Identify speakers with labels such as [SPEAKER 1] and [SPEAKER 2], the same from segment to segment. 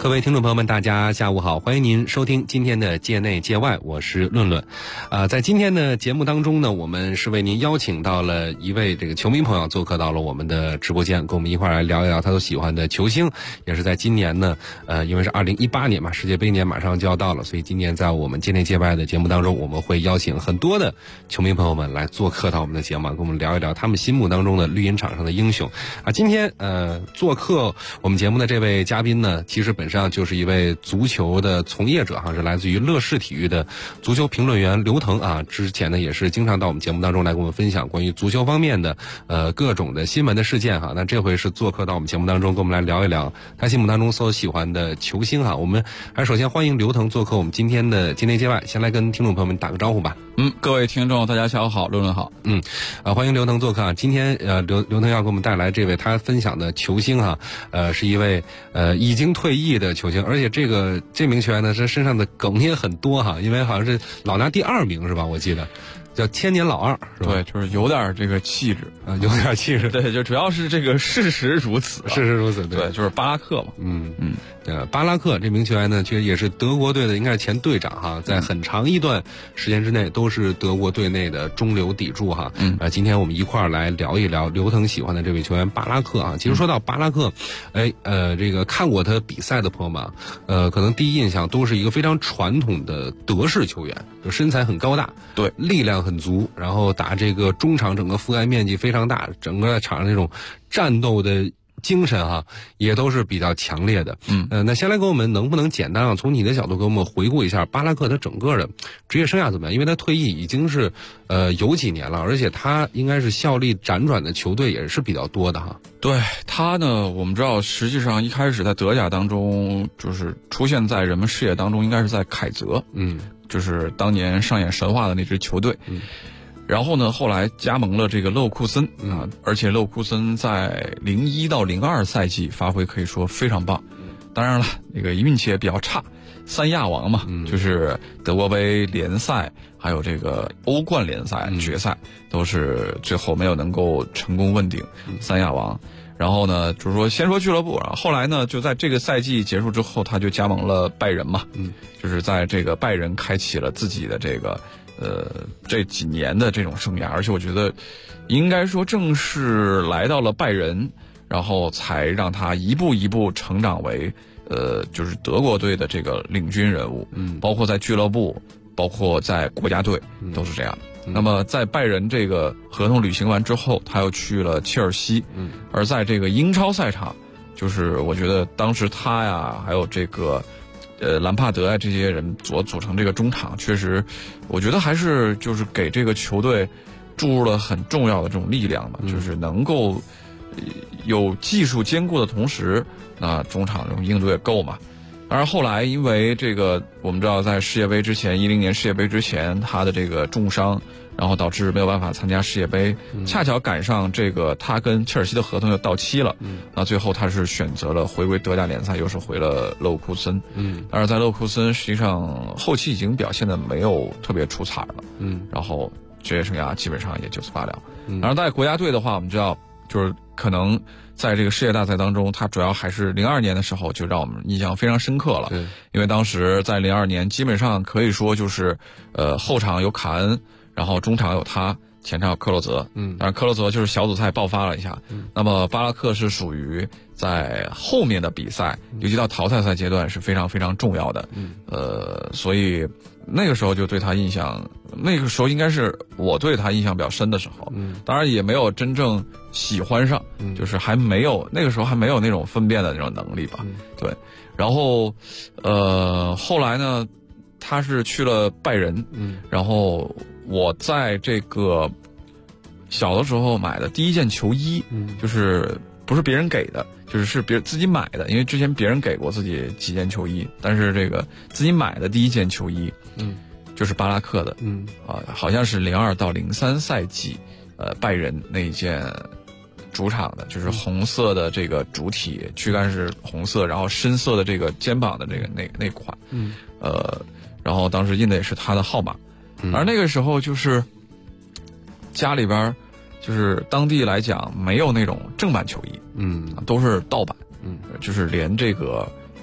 [SPEAKER 1] 各位听众朋友们，大家下午好，欢迎您收听今天的界内界外，我是论论。在今天的节目当中呢，我们是为您邀请到了一位这个球迷朋友做客到了我们的直播间，跟我们一块来聊一聊他所喜欢的球星。也是在今年呢，因为是2018年嘛，世界杯年马上就要到了，所以今年在我们界内界外的节目当中，我们会邀请很多的球迷朋友们来做客到我们的节目，跟我们聊一聊他们心目当中的绿茵场上的英雄。今天做客我们节目的这位嘉宾呢，其实本身就是一位足球的从业者是来自于乐视体育的足球评论员刘腾啊。之前呢也是经常到我们节目当中来跟我们分享关于足球方面的各种的新闻的事件那这回是做客到我们节目当中，跟我们来聊一聊他心目当中所喜欢的球星我们还是首先欢迎刘腾做客我们今天的界内界外，先来跟听众朋友们打个招呼吧。
[SPEAKER 2] 各位听众大家下午好，论论好。
[SPEAKER 1] 欢迎刘腾做客今天刘腾要给我们带来这位他分享的球星是一位已经退役的球星，而且这名球员呢，他身上的梗也很多因为好像是老拿第2名是吧？我记得叫千年老二是吧？
[SPEAKER 2] 对，就是有点这个气质
[SPEAKER 1] 有点气质。
[SPEAKER 2] 对，就主要是这个事实如此，
[SPEAKER 1] 事实如此。
[SPEAKER 2] 对，就是巴拉克嘛。
[SPEAKER 1] 巴拉克这名球员呢，其实也是德国队的应该是前队长在很长一段时间之内都是德国队内的中流砥柱今天我们一块儿来聊一聊刘腾喜欢的这位球员巴拉克其实说到巴拉克，这个看过他比赛的朋友们可能第一印象都是一个非常传统的德式球员，就身材很高大，
[SPEAKER 2] 对，力
[SPEAKER 1] 量很足，然后打这个中场整个覆盖面积非常大，整个场上那种战斗的精神也都是比较强烈的。那先来给我们能不能简单从你的角度给我们回顾一下巴拉克他整个的职业生涯怎么样？因为他退役已经是有几年了，而且他应该是效力辗转的球队也是比较多的
[SPEAKER 2] 对，他呢，我们知道实际上一开始在德甲当中就是出现在人们视野当中应该是在凯泽，就是当年上演神话的那支球队。然后呢，后来加盟了这个勒沃库森而且勒沃库森在01到02赛季发挥可以说非常棒。当然了，那个运气也比较差，3亚王嘛，就是德国杯联赛还有这个欧冠联赛决赛都是最后没有能够成功问鼎3亚王。然后呢，就是说先说俱乐部，然后后来呢，就在这个赛季结束之后，他就加盟了拜仁嘛，就是在这个拜仁开启了自己的这个这几年的这种生涯。而且我觉得应该说正是来到了拜仁，然后才让他一步一步成长为就是德国队的这个领军人物，包括在俱乐部，包括在国家队都是这样的。那么在拜仁这个合同履行完之后，他又去了切尔西，而在这个英超赛场，就是我觉得当时他呀，还有这个兰帕德这些人组成这个中场，确实我觉得还是就是给这个球队注入了很重要的这种力量吧，就是能够有技术兼顾的同时，那中场这种硬度也够嘛。当然后来因为这个我们知道在世界杯之前，10年世界杯之前他的这个重伤，然后导致没有办法参加世界杯，恰巧赶上这个他跟切尔西的合同又到期了，那最后他是选择了回归德甲联赛，又是回了勒沃库森。但是在勒沃库森实际上后期已经表现的没有特别出彩了，然后职业生涯基本上也就此罢了。然后在国家队的话，我们知道就是可能在这个世界大赛当中，他主要还是02年的时候就让我们印象非常深刻了，因为当时在02年基本上可以说就是后场有卡恩，然后中场有他，前场有克洛泽，当然克洛泽就是小组赛爆发了一下，那么巴拉克是属于在后面的比赛，尤其到淘汰赛阶段是非常非常重要的，所以那个时候就对他印象，那个时候应该是我对他印象比较深的时候，当然也没有真正喜欢上，就是还没有那个时候还没有那种分辨的那种能力吧，对。然后后来呢，他是去了拜仁，然后我在这个小的时候买的第一件球衣，就是不是别人给的，就是别人自己买的，因为之前别人给过自己几件球衣，但是这个自己买的第一件球衣，就是巴拉克的，好像是02到03赛季，拜仁那一件主场的，就是红色的这个主体，躯干是红色，然后深色的这个肩膀的这个那款，然后当时印的也是他的号码，而那个时候就是家里边就是当地来讲没有那种正版球衣，都是盗版，就是连这个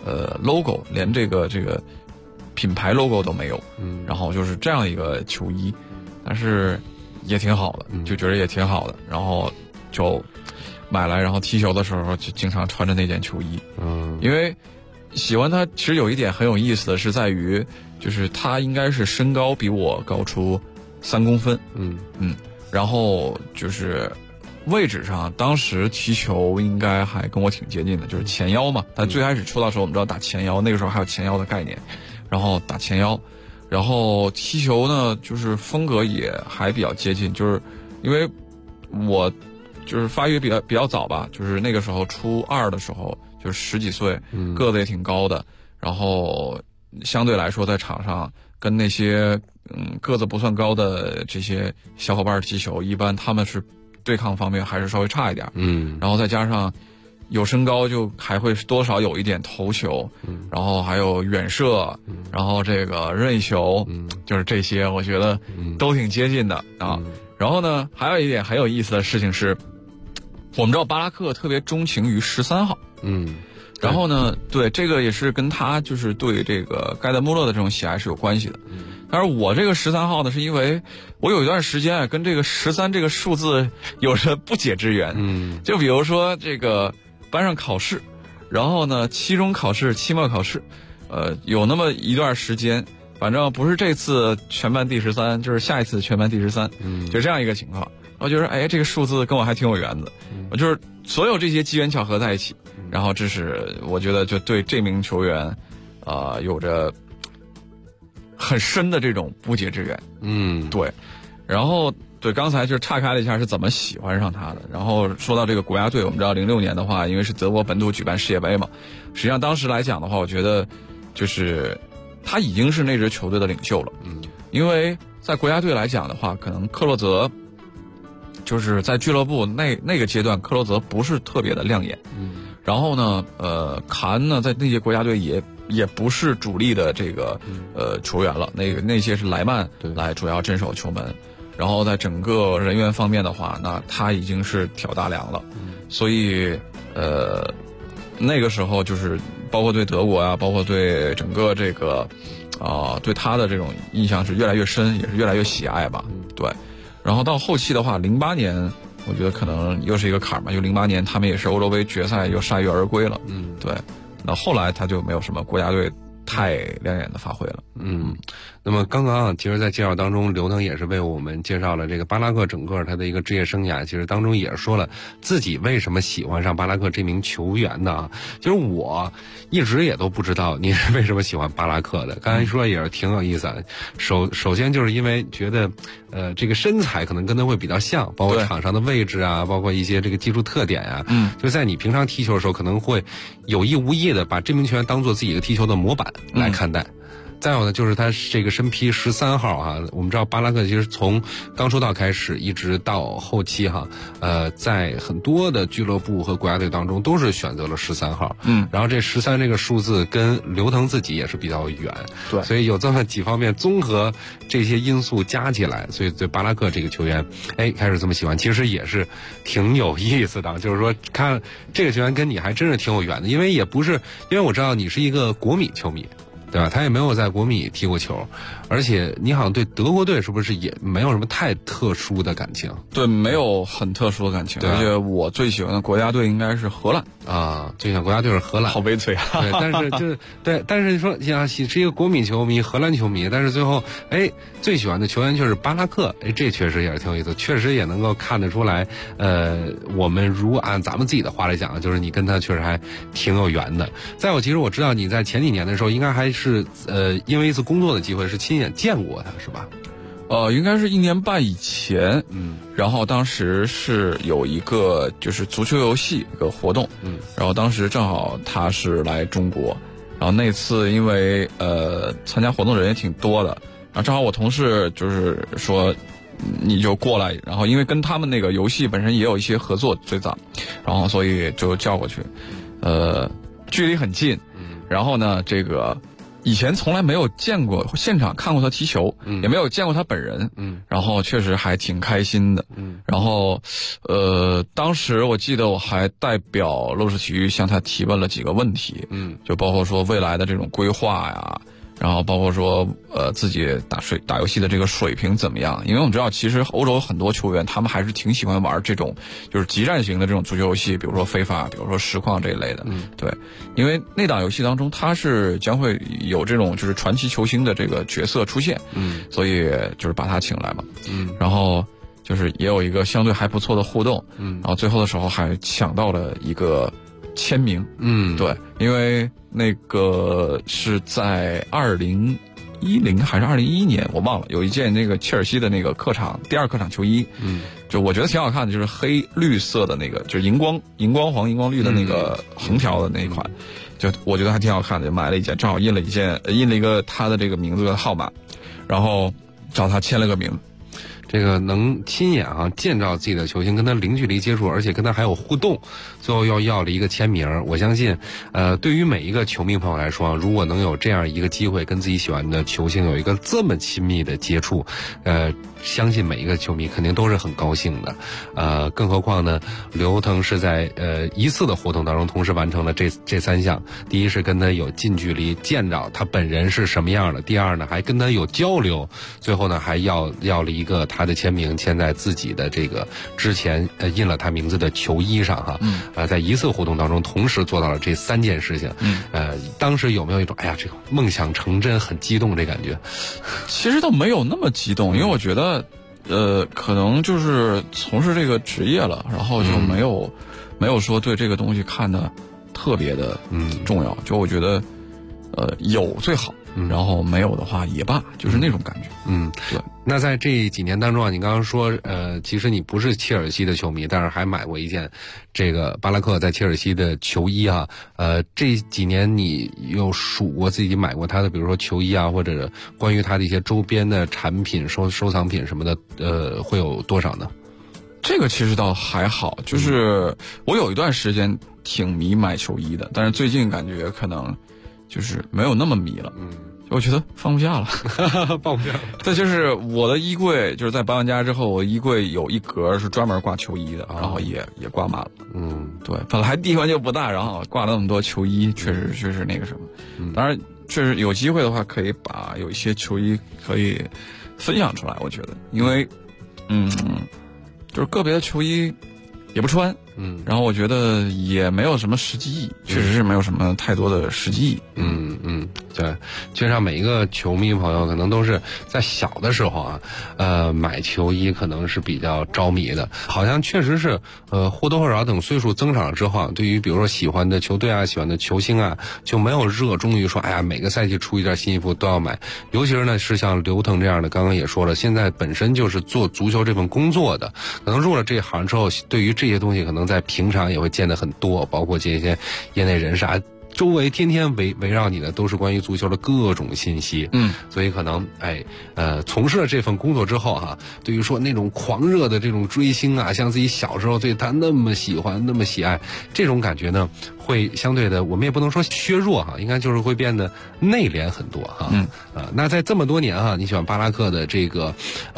[SPEAKER 2] logo， 连这个品牌 logo 都没有，然后就是这样一个球衣，但是也挺好的，就觉得也挺好的，然后就买来，然后踢球的时候就经常穿着那件球衣，因为喜欢它其实有一点很有意思的是在于，就是它应该是身高比我高出3公分，然后就是位置上，当时踢球应该还跟我挺接近的，就是前腰嘛。他最开始出道的时候，我们知道打前腰，那个时候还有前腰的概念，然后打前腰，然后踢球呢，就是风格也还比较接近，就是因为我就是发育比较早吧，就是那个时候初2的时候，就是10几岁，个子也挺高的，然后相对来说在场上跟那些个子不算高的这些小伙伴踢球，一般他们是对抗方面还是稍微差一点，然后再加上有身高，就还会多少有一点头球，然后还有远射，然后这个任意球，就是这些，我觉得都挺接近的啊。然后呢，还有一点很有意思的事情是，我们知道巴拉克特别钟情于13号，然后呢，对这个也是跟他就是对这个盖德穆勒的这种喜爱是有关系的。但是我这个13号呢，是因为我有一段时间跟这个13这个数字有着不解之缘。就比如说这个班上考试，然后呢期中考试、期末考试，有那么一段时间，反正不是这次全班第13，就是下一次全班第13，就这样一个情况。我觉得这个数字跟我还挺有缘的，我就是所有这些机缘巧合在一起，然后这是我觉得就对这名球员，有着很深的这种不解之缘。对。然后对，刚才就岔开了一下是怎么喜欢上他的。然后说到这个国家队，我们知道06年的话，因为是德国本土举办世界杯嘛，实际上当时来讲的话，我觉得就是他已经是那支球队的领袖了。因为在国家队来讲的话，可能克洛泽就是在俱乐部那个阶段，克洛泽不是特别的亮眼。然后呢，卡恩呢，在那些国家队也不是主力的这个球员了，那些是莱曼来主要镇守球门。然后在整个人员方面的话，那他已经是挑大梁了。所以那个时候就是包括对德国啊，包括对整个这个对他的这种印象是越来越深，也是越来越喜爱吧。对。然后到后期的话，08年我觉得可能又是一个坎儿嘛，就08年他们也是欧洲杯决赛又铩羽而归了。对。那后来他就没有什么国家队太亮眼的发挥了。
[SPEAKER 1] 那么刚刚其实在介绍当中，刘能也是为我们介绍了这个巴拉克整个他的一个职业生涯，其实当中也是说了自己为什么喜欢上巴拉克这名球员的啊。其实我一直也都不知道你是为什么喜欢巴拉克的，刚才说也是挺有意思的。首先就是因为觉得这个身材可能跟他会比较像，包括场上的位置啊，包括一些这个技术特点啊，就在你平常踢球的时候可能会有意无意的把这名球员当做自己一个踢球的模板来看待。再有呢，就是他这个身披13号啊，我们知道巴拉克其实从刚出道开始一直到后期哈，在很多的俱乐部和国家队当中都是选择了13号。然后这13这个数字跟刘腾自己也是比较远，对，所以有这么几方面综合这些因素加起来，所以对巴拉克这个球员，开始这么喜欢，其实也是挺有意思的。就是说，看这个球员跟你还真是挺有缘的，因为我知道你是一个国米球迷。对吧？他也没有在国米踢过球，而且你好像对德国队是不是也没有什么太特殊的感情？
[SPEAKER 2] 对，没有很特殊的感情。而且我最喜欢的国家队应该是荷兰
[SPEAKER 1] 啊，最喜欢国家队是荷兰。
[SPEAKER 2] 好悲催啊！
[SPEAKER 1] 对，但是就是对，但是你说呀，是一个国米球迷、荷兰球迷，但是最后最喜欢的球员却是巴拉克，这确实也是挺有意思，确实也能够看得出来。我们如按咱们自己的话来讲，就是你跟他确实还挺有缘的。再有，其实我知道你在前几年的时候，应该还是因为一次工作的机会是亲眼见过他，是吧？
[SPEAKER 2] 应该是1年半以前。然后当时是有一个就是足球游戏一个活动，然后当时正好他是来中国，然后那次因为参加活动的人也挺多的，然后正好我同事就是说你就过来，然后因为跟他们那个游戏本身也有一些合作最早，然后所以就叫过去，距离很近。然后呢，这个以前从来没有见过现场看过他踢球，也没有见过他本人，然后确实还挺开心的，然后当时我记得我还代表乐视体育向他提问了几个问题，就包括说未来的这种规划呀，然后包括说自己打游戏的这个水平怎么样？因为我们知道，其实欧洲有很多球员，他们还是挺喜欢玩这种就是激战型的这种足球游戏，比如说非法，比如说实况这一类的。对，因为那档游戏当中，它是将会有这种就是传奇球星的这个角色出现，所以就是把他请来嘛，然后就是也有一个相对还不错的互动，然后最后的时候还抢到了一个签名，对，因为那个是在2010还是2011年，我忘了，有一件那个切尔西的那个第二客场球衣，就我觉得挺好看的，就是黑绿色的那个，就是荧光黄荧光绿的那个横条的那一款，就我觉得还挺好看的，就买了一件，正好印了一个他的这个名字的号码，然后找他签了个名。
[SPEAKER 1] 这个能亲眼见到自己的球星，跟他零距离接触，而且跟他还有互动，最后要了一个签名。我相信对于每一个球迷朋友来说，如果能有这样一个机会跟自己喜欢的球星有一个这么亲密的接触，相信每一个球迷肯定都是很高兴的。更何况呢，刘腾是在一次的活动当中同时完成了这3项。第一是跟他有近距离见着他本人是什么样的，第二呢还跟他有交流，最后呢还要了一个他的签名，签在自己的这个之前印了他名字的球衣上在一次活动当中同时做到了这3件事情。当时有没有一种哎呀这个梦想成真很激动这感觉？
[SPEAKER 2] 其实倒没有那么激动，因为我觉得可能就是从事这个职业了，然后就没有说对这个东西看得特别的重要，就我觉得有最好，然后没有的话也罢，就是那种感觉。对。
[SPEAKER 1] 那在这几年当中你刚刚说其实你不是切尔西的球迷，但是还买过一件这个巴拉克在切尔西的球衣这几年你有数过自己买过他的比如说球衣或者关于他的一些周边的产品收藏品什么的会有多少呢？
[SPEAKER 2] 这个其实倒还好，就是我有一段时间挺迷买球衣的，但是最近感觉可能就是没有那么迷了。我觉得放不下了
[SPEAKER 1] 放不下了。
[SPEAKER 2] 这就是我的衣柜，就是在搬完家之后，我衣柜有一格是专门挂球衣的，然后也挂满了。对，本来地方就不大，然后挂了那么多球衣，确实那个什么。当然，确实有机会的话，可以把有一些球衣可以分享出来。我觉得，因为就是个别的球衣也不穿，然后我觉得也没有什么实际意义，确实是没有什么太多的实际意义。
[SPEAKER 1] 对，就像每一个球迷朋友可能都是在小的时候买球衣可能是比较着迷的，好像确实是或多或少等岁数增长了之后，对于比如说喜欢的球队喜欢的球星就没有热衷于说哎呀每个赛季出一件新衣服都要买。尤其是呢是像刘腾这样的，刚刚也说了，现在本身就是做足球这份工作的，可能入了这行之后，对于这些东西可能在平常也会见得很多，包括这些业内人士周围天天围绕你的都是关于足球的各种信息，所以可能从事了这份工作之后对于说那种狂热的这种追星像自己小时候对他那么喜欢那么喜爱，这种感觉呢会相对的我们也不能说削弱应该就是会变得内敛很多那在这么多年你喜欢巴拉克的这个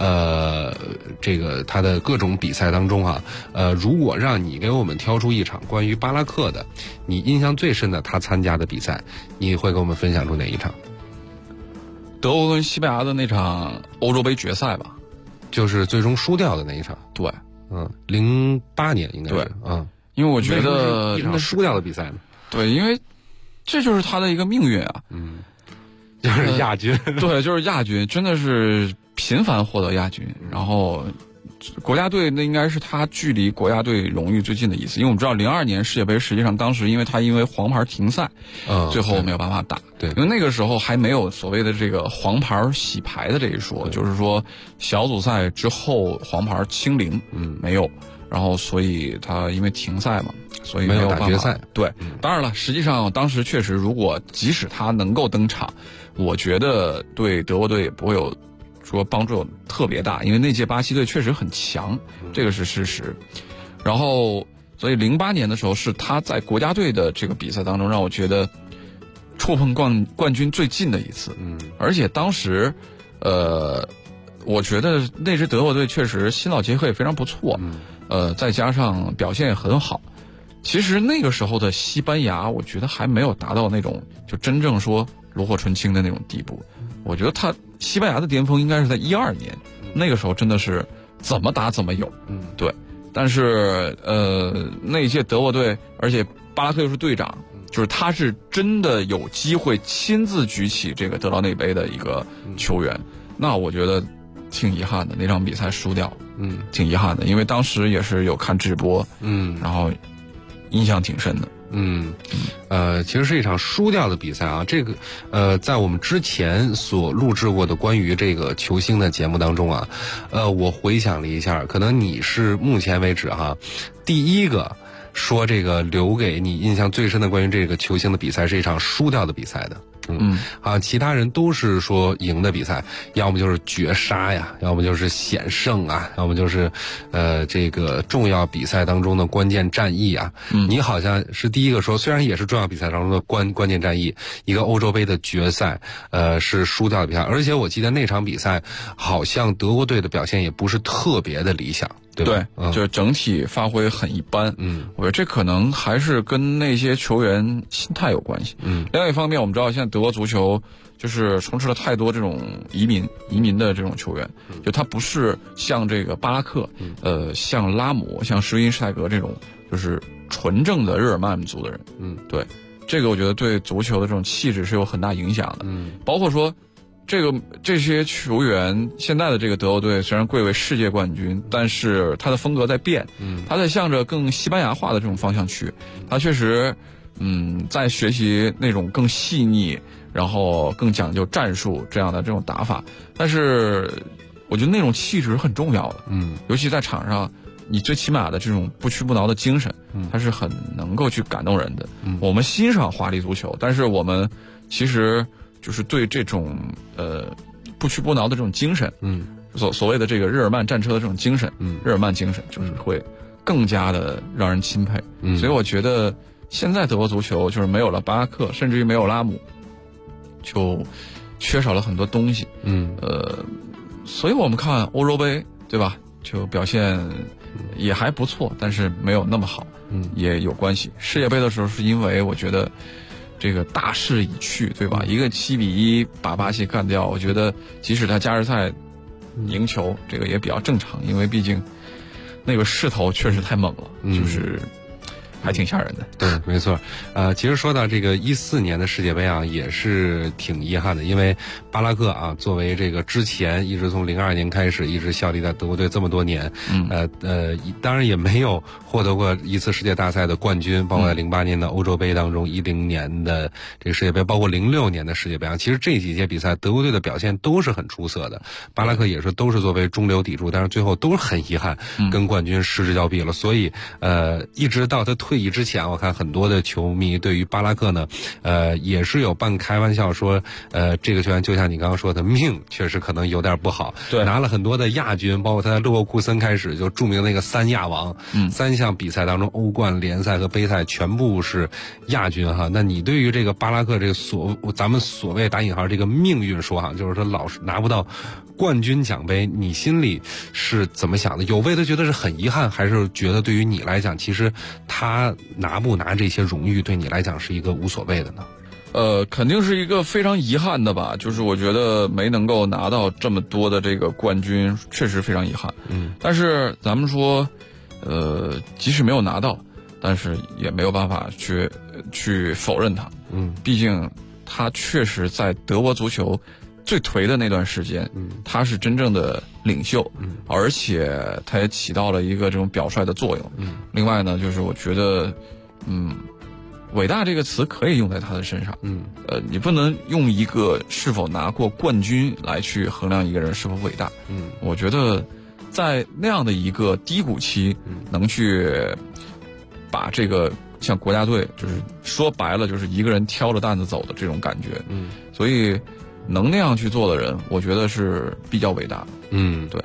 [SPEAKER 1] 他的各种比赛当中如果让你给我们挑出一场关于巴拉克的你印象最深的他参加的比赛，你会给我们分享出哪一场？
[SPEAKER 2] 德国跟西班牙的那场欧洲杯决赛吧，
[SPEAKER 1] 就是最终输掉的那一场。
[SPEAKER 2] 对
[SPEAKER 1] ，08年应该是。
[SPEAKER 2] 对，因为我觉得
[SPEAKER 1] 一场输掉的比赛呢。
[SPEAKER 2] 对，因为这就是他的一个命运
[SPEAKER 1] 就是亚军。
[SPEAKER 2] 对，就是亚军，真的是频繁获得亚军，然后国家队那应该是他距离国家队荣誉最近的一次，因为我们知道02年世界杯实际上当时因为黄牌停赛，最后没有办法打。
[SPEAKER 1] 对，
[SPEAKER 2] 因为那个时候还没有所谓的这个黄牌洗牌的这一说，就是说小组赛之后黄牌清零，没有，然后所以他因为停赛嘛，所以没有办法
[SPEAKER 1] 打决赛。
[SPEAKER 2] 对，当然了，实际上当时确实，如果即使他能够登场，我觉得对德国队也不会有说帮助特别大，因为那届巴西队确实很强，这个是事实。然后，所以08年的时候是他在国家队的这个比赛当中让我觉得， 触碰冠军最近的一次。而且当时，我觉得那支德国队确实新老结合也非常不错，再加上表现也很好。其实那个时候的西班牙，我觉得还没有达到那种就真正说炉火纯青的那种地步。我觉得西班牙的巅峰应该是在12年，那个时候真的是怎么打怎么有。对。但是那一届德国队，而且巴拉克又是队长，就是他是真的有机会亲自举起这个德劳内杯的一个球员。那我觉得挺遗憾的，那场比赛输掉，挺遗憾的，因为当时也是有看直播，然后印象挺深的。
[SPEAKER 1] 其实是一场输掉的比赛啊。这个在我们之前所录制过的关于这个球星的节目当中啊，我回想了一下，可能你是目前为止第一个说这个留给你印象最深的关于这个球星的比赛是一场输掉的比赛的。其他人都是说赢的比赛，要么就是绝杀呀，要么就是险胜啊，要么就是这个重要比赛当中的关键战役啊。你好像是第一个说，虽然也是重要比赛当中的关键战役，一个欧洲杯的决赛，是输掉的比赛，而且我记得那场比赛好像德国队的表现也不是特别的理想。
[SPEAKER 2] 对，就是整体发挥很一般。我觉得这可能还是跟那些球员心态有关系。另外一方面，我们知道现在德国足球就是充斥了太多这种移民的这种球员，就他不是像这个巴拉克，像拉姆、像施因施泰格这种，就是纯正的日耳曼族的人。对，这个我觉得对足球的这种气质是有很大影响的。包括说。这些球员现在的这个德国队虽然贵为世界冠军，但是他的风格在变，他在向着更西班牙化的这种方向去。他确实，在学习那种更细腻，然后更讲究战术这样的这种打法。但是，我觉得那种气质是很重要的，尤其在场上，你最起码的这种不屈不挠的精神，它是很能够去感动人的。我们欣赏华丽足球，但是我们其实。就是对这种不屈不挠的这种精神，所谓的这个日耳曼战车的这种精神，日耳曼精神就是会更加的让人钦佩。所以我觉得现在德国足球就是没有了巴拉克，甚至于没有拉姆，就缺少了很多东西。所以我们看欧洲杯，对吧？就表现也还不错，但是没有那么好，也有关系。世界杯的时候是因为我觉得。这个大势已去，对吧？一个7-1把巴西干掉，我觉得即使他加时赛赢球，这个也比较正常，因为毕竟那个势头确实太猛了，就是还挺吓人的。
[SPEAKER 1] 对，没错。其实说到这个14年的世界杯啊，也是挺遗憾的，因为巴拉克啊，作为这个之前一直从02年开始一直效力在德国队这么多年，当然也没有获得过一次世界大赛的冠军，包括在08年的欧洲杯当中，10年的这个世界杯，包括06年的世界杯啊，其实这几届比赛德国队的表现都是很出色的。巴拉克也是都是作为中流砥柱，但是最后都是很遗憾跟冠军失之交臂了。所以一直到他退役之前，我看很多的球迷对于巴拉克呢，也是有半开玩笑说，这个球员就像你刚刚说的，命确实可能有点不好，
[SPEAKER 2] 对，
[SPEAKER 1] 拿了很多的亚军，包括他在勒沃库森开始就著名的那个3亚王，3项比赛当中，欧冠、联赛和杯赛全部是亚军哈。那你对于这个巴拉克这个咱们所谓打引号这个命运说哈，就是说老是拿不到冠军奖杯，你心里是怎么想的？有为的觉得是很遗憾，还是觉得对于你来讲，其实他拿不拿这些荣誉对你来讲是一个无所谓的呢？
[SPEAKER 2] 肯定是一个非常遗憾的吧，就是我觉得没能够拿到这么多的这个冠军，确实非常遗憾。但是咱们说，即使没有拿到，但是也没有办法去否认他。毕竟他确实在德国足球最颓的那段时间，他是真正的领袖，而且他也起到了一个这种表率的作用。另外呢，就是我觉得，伟大这个词可以用在他的身上。你不能用一个是否拿过冠军来去衡量一个人是否伟大。我觉得在那样的一个低谷期，能去把这个像国家队，就是说白了就是一个人挑着担子走的这种感觉。所以能那样去做的人，我觉得是比较伟大的。
[SPEAKER 1] 对。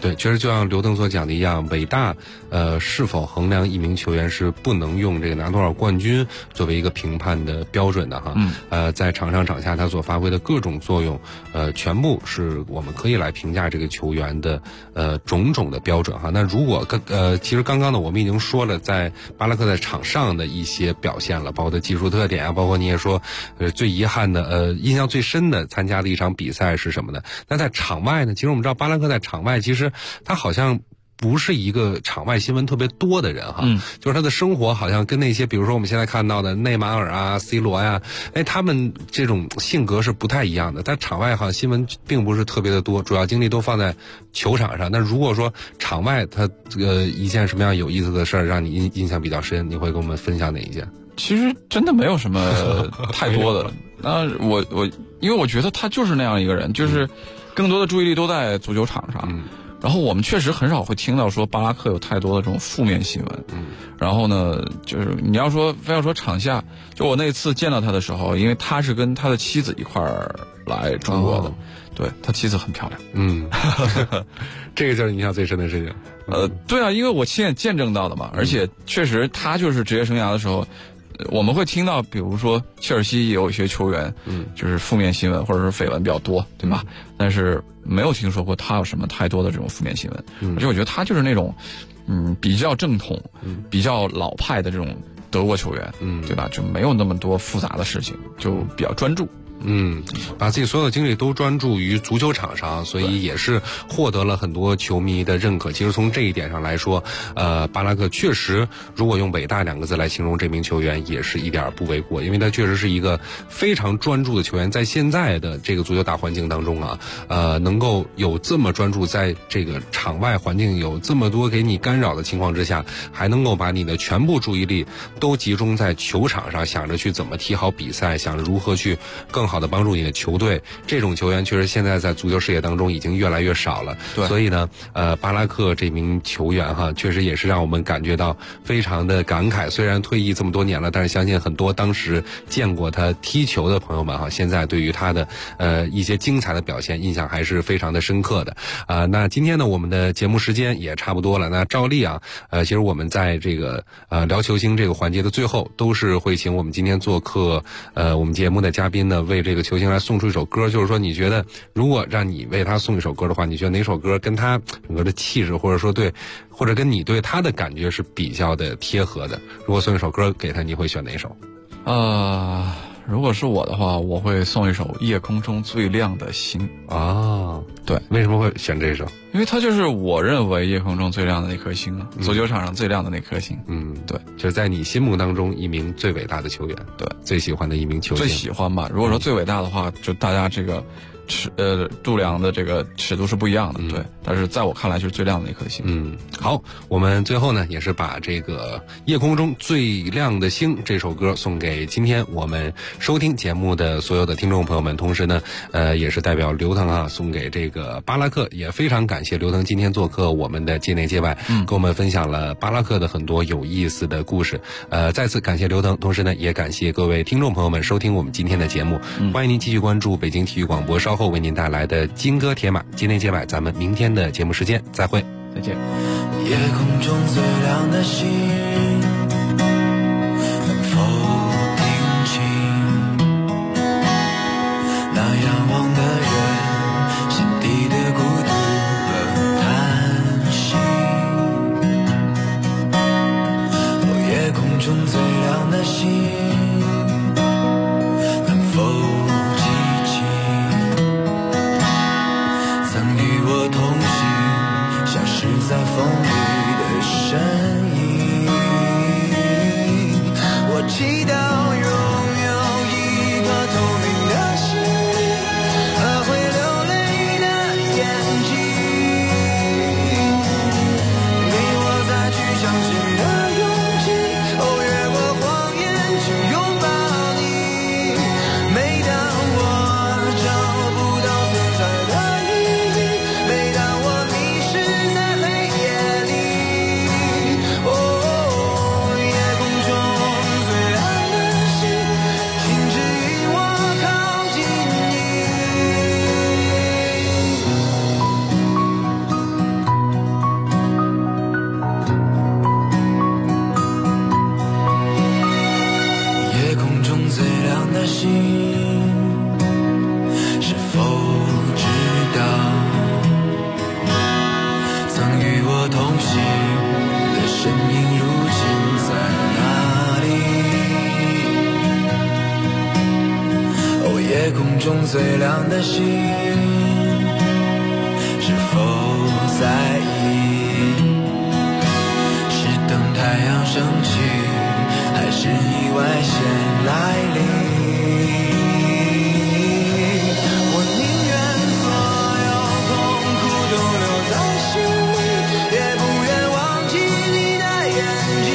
[SPEAKER 1] 对，确实就像刘腾所讲的一样，伟大是否衡量一名球员是不能用这个拿多少冠军作为一个评判的标准的哈。在场上场下他所发挥的各种作用，全部是我们可以来评价这个球员的种种的标准哈。那如果其实刚刚呢我们已经说了，在巴拉克在场上的一些表现了，包括他技术特点啊，包括你也说最遗憾的印象最深的参加的一场比赛是什么呢？那在场外呢，其实我们知道巴拉克在场外其实他好像不是一个场外新闻特别多的人哈，就是他的生活好像跟那些比如说我们现在看到的内马尔啊、C 罗呀，他们这种性格是不太一样的。但场外好像新闻并不是特别的多，主要精力都放在球场上。那如果说场外他一件什么样有意思的事儿让你印象比较深，你会跟我们分享哪一件？
[SPEAKER 2] 其实真的没有什么太多的。那我因为我觉得他就是那样一个人，就是更多的注意力都在足球场上。然后我们确实很少会听到说巴拉克有太多的这种负面新闻。然后呢，就是你要说非要说场下，就我那次见到他的时候，因为他是跟他的妻子一块儿来中国的，对，他妻子很漂亮。
[SPEAKER 1] 这个就是印象最深的事情。
[SPEAKER 2] 对啊，因为我亲眼见证到的嘛，而且确实他就是职业生涯的时候。我们会听到，比如说切尔西也有一些球员，就是负面新闻或者是绯闻比较多，对吧？但是没有听说过他有什么太多的这种负面新闻，而且我觉得他就是那种，比较正统、比较老派的这种德国球员，对吧？就没有那么多复杂的事情，就比较专注。
[SPEAKER 1] 把自己所有的精力都专注于足球场上，所以也是获得了很多球迷的认可。其实从这一点上来说，巴拉克确实如果用伟大两个字来形容这名球员也是一点不为过，因为他确实是一个非常专注的球员。在现在的这个足球大环境当中啊，能够有这么专注，在这个场外环境有这么多给你干扰的情况之下，还能够把你的全部注意力都集中在球场上，想着去怎么踢好比赛，想着如何去更好的帮助你的球队，这种球员确实现在在足球事业当中已经越来越少了。
[SPEAKER 2] 对，
[SPEAKER 1] 所以呢，巴拉克这名球员哈，确实也是让我们感觉到非常的感慨。虽然退役这么多年了，但是相信很多当时见过他踢球的朋友们哈，现在对于他的一些精彩的表现印象还是非常的深刻的。那今天呢，我们的节目时间也差不多了。那照例啊，其实我们在这个聊球星这个环节的最后，都是会请我们今天做客我们节目的嘉宾呢，为这个球星来送出一首歌。就是说你觉得如果让你为他送一首歌的话，你觉得哪首歌跟他整个的气质或者说或者跟你对他的感觉是比较的贴合的？如果送一首歌给他，你会选哪首？
[SPEAKER 2] 如果是我的话，我会送一首《夜空中最亮的星》
[SPEAKER 1] 啊。
[SPEAKER 2] 对，
[SPEAKER 1] 为什么会选这首？
[SPEAKER 2] 因为它就是我认为夜空中最亮的那颗星啊，足球场上最亮的那颗星。对，
[SPEAKER 1] 就是在你心目当中一名最伟大的球员，
[SPEAKER 2] 对，
[SPEAKER 1] 最喜欢的一名球员。
[SPEAKER 2] 最喜欢吧。如果说最伟大的话，就大家这个度量的这个尺度是不一样的，对。但是在我看来，就是最亮的那颗星。
[SPEAKER 1] 好，我们最后呢，也是把这个《夜空中最亮的星》这首歌送给今天我们收听节目的所有的听众朋友们。同时呢，也是代表刘腾啊，送给这个巴拉克。也非常感谢刘腾今天做客我们的界内界外，跟我们分享了巴拉克的很多有意思的故事。再次感谢刘腾，同时呢，也感谢各位听众朋友们收听我们今天的节目。欢迎您继续关注北京体育广播，稍后为您带来的金戈铁马界内界外，咱们明天的节目时间再会，
[SPEAKER 2] 再见。
[SPEAKER 3] 夜空中最亮的星，能否听清那仰望的人心底的孤独和叹息？夜空中最亮的星，能否记起曾与我同行消失在风里的身影？我祈祷拥有一颗透明的心和会流泪的眼睛，给我再去相信的勇气，越过中最亮的星，是否在意？是等太阳升起，还是意外先来临？我宁愿所有痛苦都留在心里，也不愿忘记你的眼睛，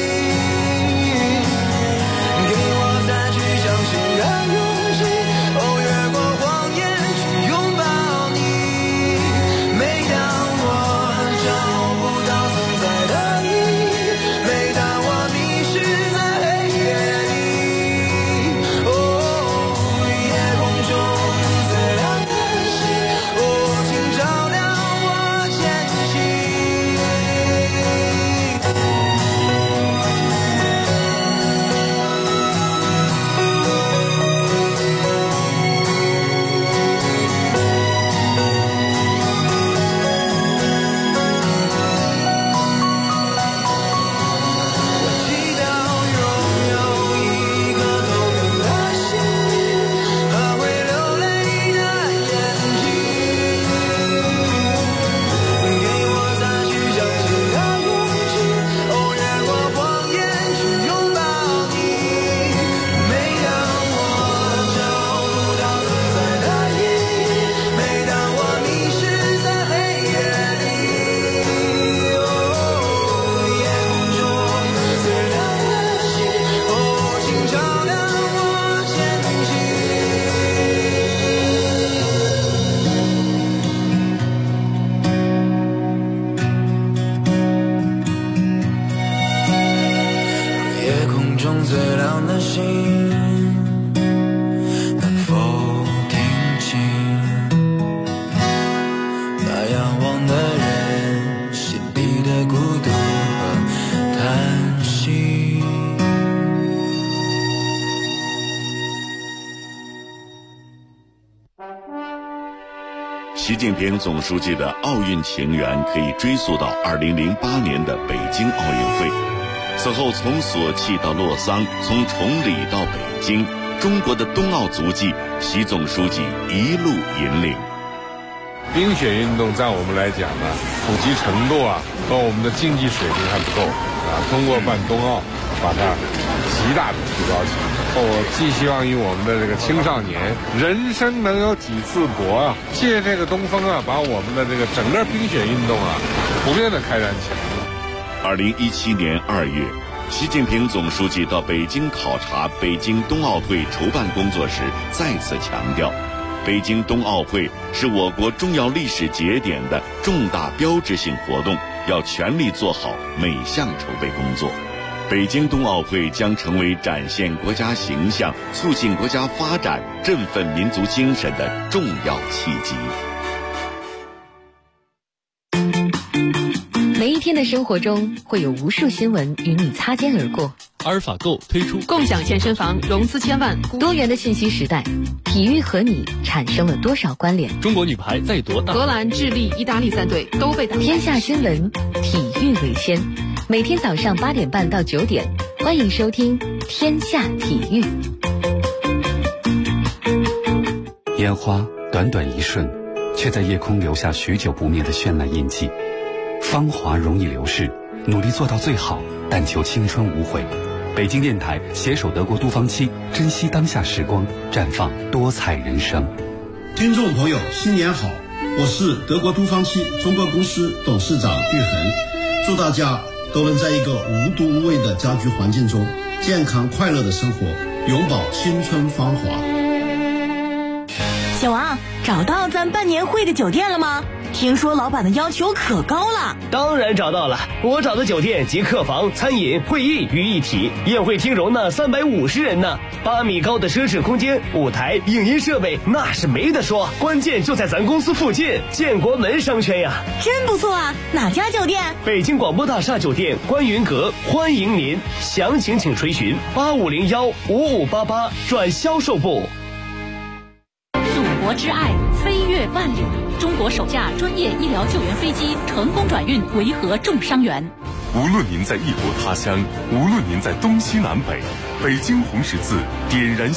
[SPEAKER 3] 给我再去相信的勇气，越过谎言去拥抱你。每当我找不到存在的意义，每当我迷失在黑夜里，夜空中最亮的星，请照亮我前行。我祈祷拥有一颗透明的心灵和会流泪的眼睛，给我再去相信的勇气，越过谎言去拥抱你。每当我找不到存在的意义，每当我迷失在黑夜里，夜空中最亮的星，请照亮我前行。夜空中最亮的星，能否听清那仰望的人心底的孤独和叹息？
[SPEAKER 4] 习近平总书记的奥运情缘可以追溯到2008年的北京奥运会。此后从索契到洛桑，从崇礼到北京，中国的冬奥足迹，习总书记一路引领。
[SPEAKER 5] 冰雪运动在我们来讲呢，普及程度和我们的竞技水平还不够通过办冬奥，把它极大的提高起来。我寄希望于我们的这个青少年，人生能有几次搏借这个东风把我们的这个整个冰雪运动普遍的开展起来。
[SPEAKER 4] 2017年2月，习近平总书记到北京考察北京冬奥会筹办工作时，再次强调，北京冬奥会是我国重要历史节点的重大标志性活动，要全力做好每项筹备工作。北京冬奥会将成为展现国家形象、促进国家发展、振奋民族精神的重要契机。
[SPEAKER 6] 每一天的生活中，会有无数新闻与你擦肩而过。
[SPEAKER 7] 阿尔法购推出
[SPEAKER 8] 共享健身房，融资1000万。
[SPEAKER 6] 多元的信息时代，体育和你产生了多少关联？
[SPEAKER 7] 中国女排在夺大。
[SPEAKER 8] 荷兰、智利、意大利3队都被打。
[SPEAKER 6] 天下新闻，体育为先。每天早上8点半到9点，欢迎收听《天下体育》。
[SPEAKER 9] 烟花短短一瞬，却在夜空留下许久不灭的绚烂印记。芳华容易流逝，努力做到最好，但求青春无悔。北京电台携手德国都芳期，珍惜当下时光，绽放多彩人生。
[SPEAKER 10] 听众朋友，新年好！我是德国都芳期中国公司董事长玉恒，祝大家都能在一个无毒无味的家居环境中健康快乐的生活，永葆青春芳华。
[SPEAKER 11] 小王，找到咱办年会的酒店了吗？听说老板的要求可高了。
[SPEAKER 12] 当然找到了，我找的酒店集客房、餐饮、会议于一体，宴会厅容纳350人呢，8米高的奢侈空间，舞台、影音设备那是没得说，关键就在咱公司附近，建国门商圈呀。
[SPEAKER 11] 真不错啊！哪家酒店？
[SPEAKER 12] 北京广播大厦酒店观云阁，欢迎您，详情请垂询8501-5588转销售部。
[SPEAKER 13] 祖国之爱，飞越万里。中国首架专业医疗救援飞机成功转运维和重伤员。
[SPEAKER 14] 无论您在异国他乡，无论您在东西南北，北京红十字点燃